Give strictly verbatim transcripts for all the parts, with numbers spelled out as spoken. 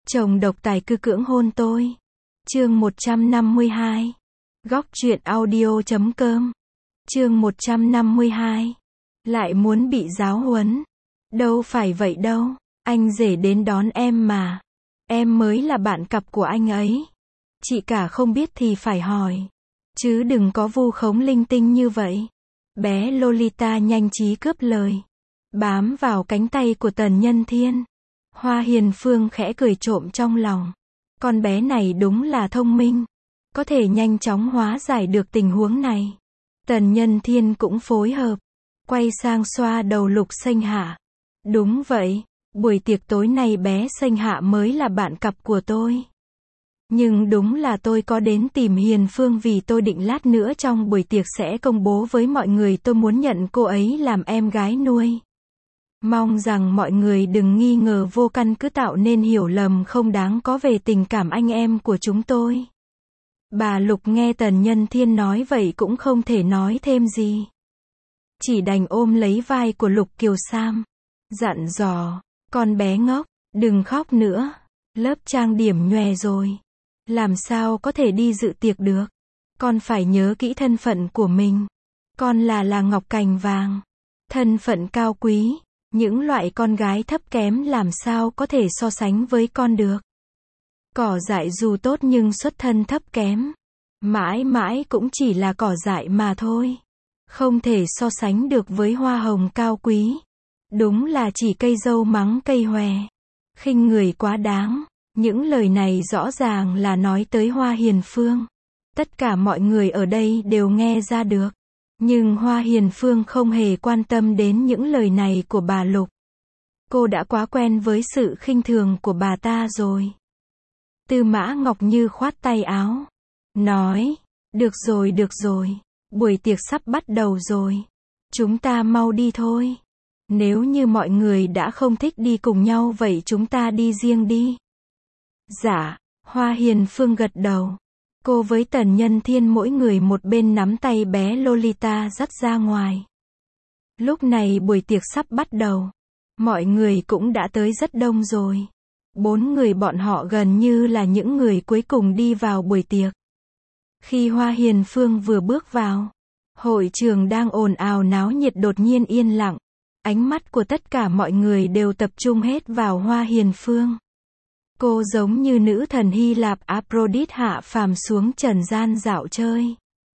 Chồng độc tài cư cưỡng hôn tôi. Chương một trăm năm mươi hai. Góc truyện audio chấm com. Chương một trăm năm mươi hai. Lại muốn bị giáo huấn. Đâu phải vậy đâu, anh rể đến đón em mà. Em mới là bạn cặp của anh ấy. Chị cả không biết thì phải hỏi. Chứ đừng có vu khống linh tinh như vậy. Bé Lolita nhanh trí cướp lời. Bám vào cánh tay của Tần Nhân Thiên. Hoa Hiền Phương khẽ cười trộm trong lòng. Con bé này đúng là thông minh. Có thể nhanh chóng hóa giải được tình huống này. Tần Nhân Thiên cũng phối hợp. Quay sang xoa đầu Lục Xanh Hạ. Đúng vậy, buổi tiệc tối nay bé Xanh Hạ mới là bạn cặp của tôi. Nhưng đúng là tôi có đến tìm Hiền Phương vì tôi định lát nữa trong buổi tiệc sẽ công bố với mọi người tôi muốn nhận cô ấy làm em gái nuôi. Mong rằng mọi người đừng nghi ngờ vô căn cứ tạo nên hiểu lầm không đáng có về tình cảm anh em của chúng tôi. Bà Lục nghe Tần Nhân Thiên nói vậy cũng không thể nói thêm gì. Chỉ đành ôm lấy vai của Lục Kiều Sam. Dặn dò, con bé ngốc, đừng khóc nữa. Lớp trang điểm nhòe rồi. Làm sao có thể đi dự tiệc được. Con phải nhớ kỹ thân phận của mình. Con là là Ngọc Cành Vàng. Thân phận cao quý. Những loại con gái thấp kém làm sao có thể so sánh với con được. Cỏ dại dù tốt nhưng xuất thân thấp kém. Mãi mãi cũng chỉ là cỏ dại mà thôi. Không thể so sánh được với hoa hồng cao quý. Đúng là chỉ cây dâu mắng cây hòe. Khinh người quá đáng. Những lời này rõ ràng là nói tới Hoa Hiền Phương. Tất cả mọi người ở đây đều nghe ra được. Nhưng Hoa Hiền Phương không hề quan tâm đến những lời này của bà Lục. Cô đã quá quen với sự khinh thường của bà ta rồi. Tư Mã Ngọc Như khoát tay áo. Nói, được rồi được rồi, buổi tiệc sắp bắt đầu rồi. Chúng ta mau đi thôi. Nếu như mọi người đã không thích đi cùng nhau vậy chúng ta đi riêng đi. Dạ, Hoa Hiền Phương gật đầu. Cô với Tần Nhân Thiên mỗi người một bên nắm tay bé Lolita dắt ra ngoài. Lúc này buổi tiệc sắp bắt đầu. Mọi người cũng đã tới rất đông rồi. Bốn người bọn họ gần như là những người cuối cùng đi vào buổi tiệc. Khi Hoa Hiền Phương vừa bước vào, hội trường đang ồn ào náo nhiệt đột nhiên yên lặng. Ánh mắt của tất cả mọi người đều tập trung hết vào Hoa Hiền Phương. Cô giống như nữ thần Hy Lạp Aphrodite hạ phàm xuống trần gian dạo chơi.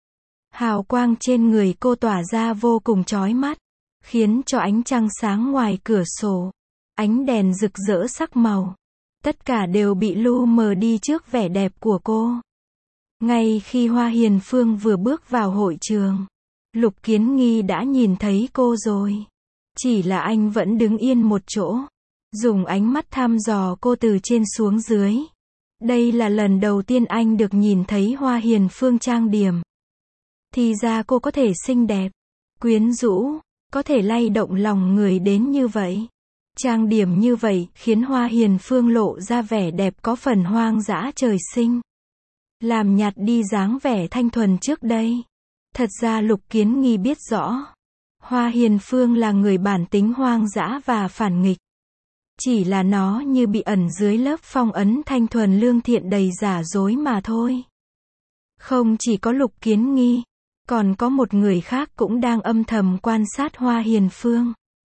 Hào quang trên người cô tỏa ra vô cùng chói mắt, khiến cho ánh trăng sáng ngoài cửa sổ, ánh đèn rực rỡ sắc màu, tất cả đều bị lu mờ đi trước vẻ đẹp của cô. Ngay khi Hoa Hiền Phương vừa bước vào hội trường, Lục Kiến Nghi đã nhìn thấy cô rồi. Chỉ là anh vẫn đứng yên một chỗ, dùng ánh mắt thăm dò cô từ trên xuống dưới. Đây là lần đầu tiên anh được nhìn thấy Hoa Hiền Phương trang điểm. Thì ra cô có thể xinh đẹp, quyến rũ, có thể lay động lòng người đến như vậy. Trang điểm như vậy khiến Hoa Hiền Phương lộ ra vẻ đẹp có phần hoang dã trời sinh. Làm nhạt đi dáng vẻ thanh thuần trước đây. Thật ra Lục Kiến Nghi biết rõ. Hoa Hiền Phương là người bản tính hoang dã và phản nghịch. Chỉ là nó như bị ẩn dưới lớp phong ấn thanh thuần lương thiện đầy giả dối mà thôi. Không chỉ có Lục Kiến Nghi, còn có một người khác cũng đang âm thầm quan sát Hoa Hiền Phương.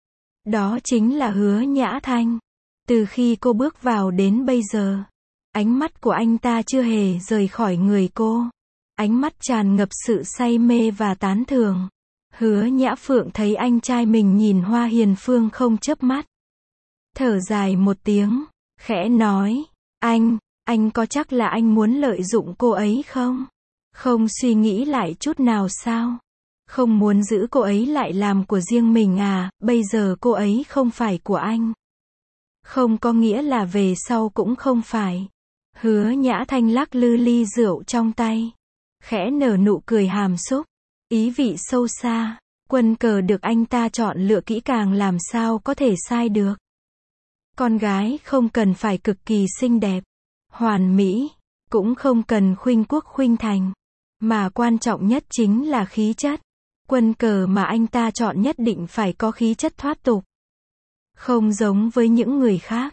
Đó chính là Hứa Nhã Thanh. Từ khi cô bước vào đến bây giờ, ánh mắt của anh ta chưa hề rời khỏi người cô. Ánh mắt tràn ngập sự say mê và tán thưởng. Hứa Nhã Phượng thấy anh trai mình nhìn Hoa Hiền Phương không chớp mắt. Thở dài một tiếng, khẽ nói, anh, anh có chắc là anh muốn lợi dụng cô ấy không? Không suy nghĩ lại chút nào sao? Không muốn giữ cô ấy lại làm của riêng mình à, bây giờ cô ấy không phải của anh. Không có nghĩa là về sau cũng không phải. Hứa Nhã Thanh lắc lư ly rượu trong tay. Khẽ nở nụ cười hàm xúc. Ý vị sâu xa, quân cờ được anh ta chọn lựa kỹ càng làm sao có thể sai được. Con gái không cần phải cực kỳ xinh đẹp, hoàn mỹ, cũng không cần khuynh quốc khuynh thành. Mà quan trọng nhất chính là khí chất. Quân cờ mà anh ta chọn nhất định phải có khí chất thoát tục. Không giống với những người khác.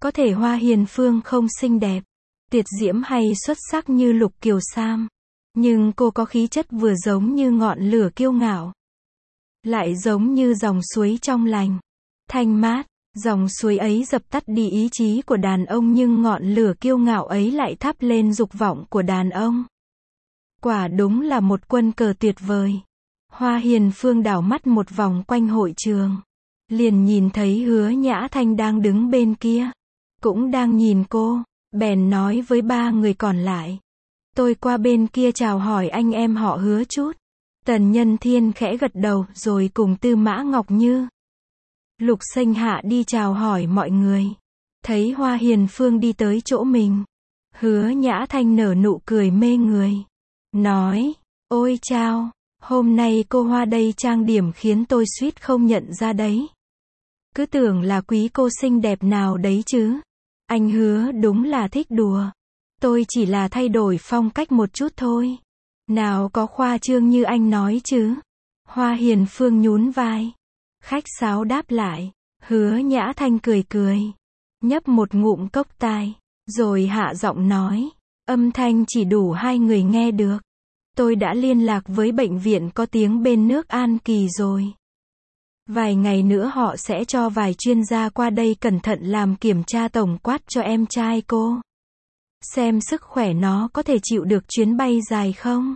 Có thể Hoa Hiền Phương không xinh đẹp, tuyệt diễm hay xuất sắc như Lục Kiều Sam, nhưng cô có khí chất vừa giống như ngọn lửa kiêu ngạo, lại giống như dòng suối trong lành, thanh mát. Dòng suối ấy dập tắt đi ý chí của đàn ông nhưng ngọn lửa kiêu ngạo ấy lại thắp lên dục vọng của đàn ông. Quả đúng là một quân cờ tuyệt vời. Hoa Hiền Phương đảo mắt một vòng quanh hội trường, liền nhìn thấy Hứa Nhã Thanh đang đứng bên kia, cũng đang nhìn cô, bèn nói với ba người còn lại. Tôi qua bên kia chào hỏi anh em họ Hứa chút. Tần Nhân Thiên khẽ gật đầu rồi cùng Tư Mã Ngọc Như, Lục Sinh Hạ đi chào hỏi mọi người. Thấy Hoa Hiền Phương đi tới chỗ mình, Hứa Nhã Thanh nở nụ cười mê người, nói, ôi chao, hôm nay cô Hoa đây trang điểm khiến tôi suýt không nhận ra đấy. Cứ tưởng là quý cô xinh đẹp nào đấy chứ. Anh Hứa đúng là thích đùa. Tôi chỉ là thay đổi phong cách một chút thôi. Nào có khoa trương như anh nói chứ. Hoa Hiền Phương nhún vai, khách sáo đáp lại. Hứa Nhã Thanh cười cười, nhấp một ngụm cốc tai, rồi hạ giọng nói, âm thanh chỉ đủ hai người nghe được. Tôi đã liên lạc với bệnh viện có tiếng bên nước An Kỳ rồi. Vài ngày nữa họ sẽ cho vài chuyên gia qua đây cẩn thận làm kiểm tra tổng quát cho em trai cô. Xem sức khỏe nó có thể chịu được chuyến bay dài không?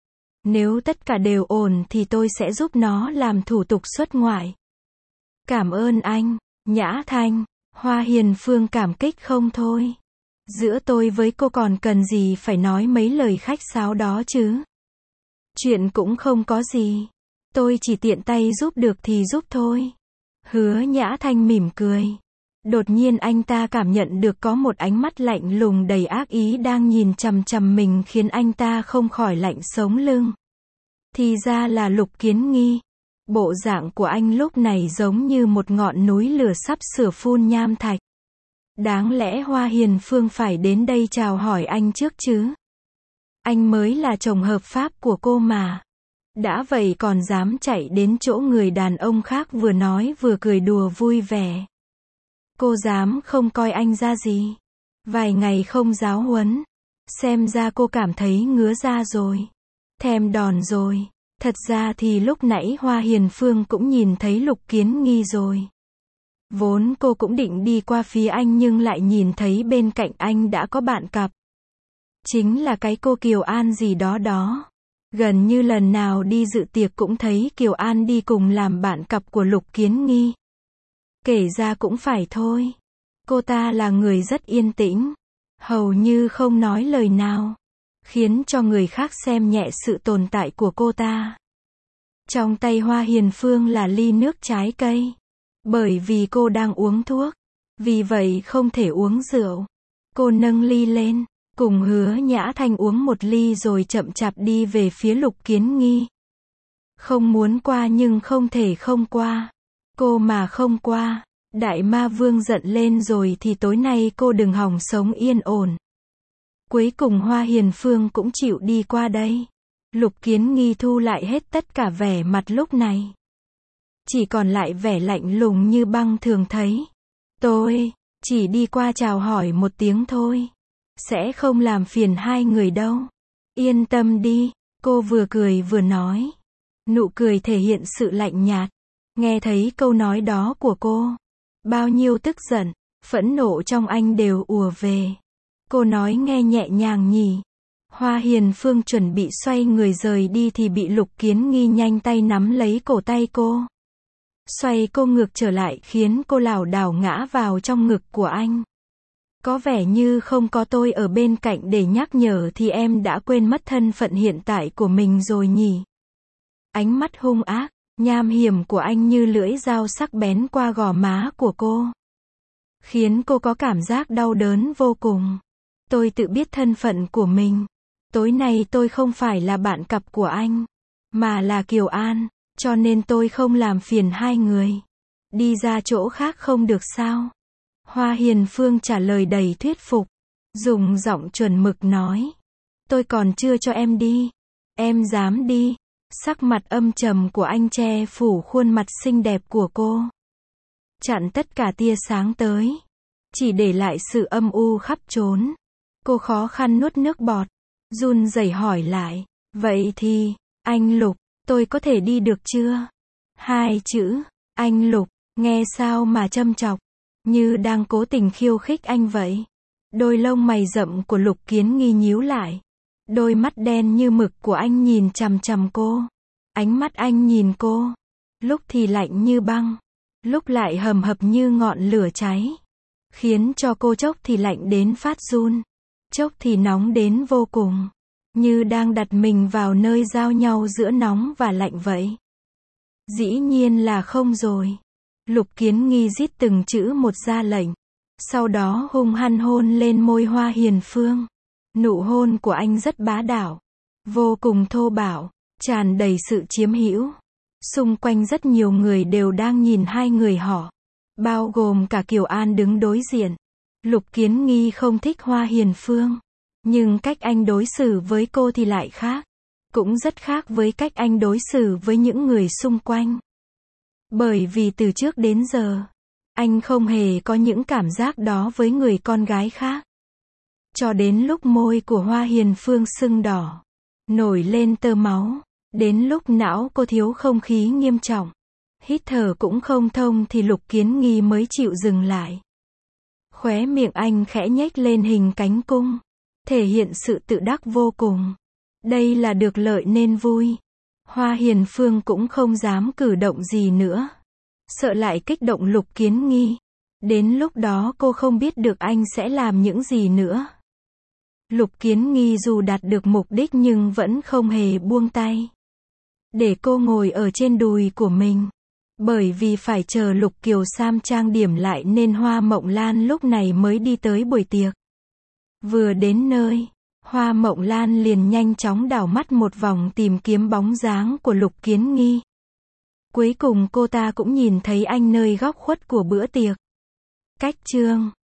Nếu tất cả đều ổn thì tôi sẽ giúp nó làm thủ tục xuất ngoại. Cảm ơn anh, Nhã Thanh. Hoa Hiền Phương cảm kích không thôi. Giữa tôi với cô còn cần gì phải nói mấy lời khách sáo đó chứ? Chuyện cũng không có gì. Tôi chỉ tiện tay giúp được thì giúp thôi. Hứa Nhã Thanh mỉm cười. Đột nhiên anh ta cảm nhận được có một ánh mắt lạnh lùng đầy ác ý đang nhìn chằm chằm mình khiến anh ta không khỏi lạnh sống lưng. Thì ra là Lục Kiến Nghi. Bộ dạng của anh lúc này giống như một ngọn núi lửa sắp sửa phun nham thạch. Đáng lẽ Hoa Hiền Phương phải đến đây chào hỏi anh trước chứ. Anh mới là chồng hợp pháp của cô mà. Đã vậy còn dám chạy đến chỗ người đàn ông khác vừa nói vừa cười đùa vui vẻ. Cô dám không coi anh ra gì. Vài ngày không giáo huấn. Xem ra cô cảm thấy ngứa da rồi. Thèm đòn rồi. Thật ra thì lúc nãy Hoa Hiền Phương cũng nhìn thấy Lục Kiến Nghi rồi. Vốn cô cũng định đi qua phía anh nhưng lại nhìn thấy bên cạnh anh đã có bạn cặp. Chính là cái cô Kiều An gì đó đó. Gần như lần nào đi dự tiệc cũng thấy Kiều An đi cùng làm bạn cặp của Lục Kiến Nghi. Kể ra cũng phải thôi. Cô ta là người rất yên tĩnh. Hầu như không nói lời nào. Khiến cho người khác xem nhẹ sự tồn tại của cô ta. Trong tay Hoa Hiền Phương là ly nước trái cây. Bởi vì cô đang uống thuốc. Vì vậy không thể uống rượu. Cô nâng ly lên. Cùng Hứa Nhã Thanh uống một ly rồi chậm chạp đi về phía Lục Kiến Nghi. Không muốn qua nhưng không thể không qua. Cô mà không qua, Đại Ma Vương giận lên rồi thì tối nay cô đừng hòng sống yên ổn. Cuối cùng Hoa Hiền Phương cũng chịu đi qua đây. Lục Kiến Nghi thu lại hết tất cả vẻ mặt lúc này. Chỉ còn lại vẻ lạnh lùng như băng thường thấy. Tôi chỉ đi qua chào hỏi một tiếng thôi. Sẽ không làm phiền hai người đâu. Yên tâm đi, cô vừa cười vừa nói. Nụ cười thể hiện sự lạnh nhạt. Nghe thấy câu nói đó của cô. Bao nhiêu tức giận, phẫn nộ trong anh đều ùa về. Cô nói nghe nhẹ nhàng nhỉ. Hoa Hiền Phương chuẩn bị xoay người rời đi thì bị Lục Kiến Nghi nhanh tay nắm lấy cổ tay cô. Xoay cô ngược trở lại khiến cô lảo đảo ngã vào trong ngực của anh. Có vẻ như không có tôi ở bên cạnh để nhắc nhở thì em đã quên mất thân phận hiện tại của mình rồi nhỉ. Ánh mắt hung ác, nham hiểm của anh như lưỡi dao sắc bén qua gò má của cô. Khiến cô có cảm giác đau đớn vô cùng. Tôi tự biết thân phận của mình. Tối nay tôi không phải là bạn cặp của anh, mà là Kiều An, cho nên tôi không làm phiền hai người. Đi ra chỗ khác không được sao? Hoa Hiền Phương trả lời đầy thuyết phục, dùng giọng chuẩn mực nói. Tôi còn chưa cho em đi. Em dám đi. Sắc mặt âm trầm của anh che phủ khuôn mặt xinh đẹp của cô. Chặn tất cả tia sáng tới. chỉ để lại sự âm u khắp trốn. Cô khó khăn nuốt nước bọt, run rẩy hỏi lại, vậy thì, anh Lục, tôi có thể đi được chưa? Hai chữ, anh Lục, nghe sao mà châm chọc, như đang cố tình khiêu khích anh vậy. Đôi lông mày rậm của Lục Kiến Nghi nhíu lại. Đôi mắt đen như mực của anh nhìn chằm chằm cô. Ánh mắt anh nhìn cô, lúc thì lạnh như băng, lúc lại hầm hập như ngọn lửa cháy, khiến cho cô chốc thì lạnh đến phát run, chốc thì nóng đến vô cùng, như đang đặt mình vào nơi giao nhau giữa nóng và lạnh vậy. Dĩ nhiên là không rồi. Lục Kiến Nghi rít từng chữ một ra lệnh, sau đó hung hăng hôn lên môi Hoa Hiền Phương. Nụ hôn của anh rất bá đạo, vô cùng thô bạo, tràn đầy sự chiếm hữu. Xung quanh rất nhiều người đều đang nhìn hai người họ, bao gồm cả Kiều An đứng đối diện. Lục Kiến Nghi không thích Hoa Hiền Phương, nhưng cách anh đối xử với cô thì lại khác, cũng rất khác với cách anh đối xử với những người xung quanh. Bởi vì từ trước đến giờ, anh không hề có những cảm giác đó với người con gái khác. Cho đến lúc môi của Hoa Hiền Phương sưng đỏ, nổi lên tơ máu, đến lúc não cô thiếu không khí nghiêm trọng, hít thở cũng không thông thì Lục Kiến Nghi mới chịu dừng lại. Khóe miệng anh khẽ nhếch lên hình cánh cung, thể hiện sự tự đắc vô cùng. Đây là được lợi nên vui. Hoa Hiền Phương cũng không dám cử động gì nữa, sợ lại kích động Lục Kiến Nghi. Đến lúc đó cô không biết được anh sẽ làm những gì nữa. Lục Kiến Nghi dù đạt được mục đích nhưng vẫn không hề buông tay, để cô ngồi ở trên đùi của mình. Bởi vì phải chờ Lục Kiều Sam trang điểm lại nên Hoa Mộng Lan lúc này mới đi tới buổi tiệc. Vừa đến nơi, Hoa Mộng Lan liền nhanh chóng đảo mắt một vòng tìm kiếm bóng dáng của Lục Kiến Nghi. Cuối cùng cô ta cũng nhìn thấy anh nơi góc khuất của bữa tiệc. Cách chương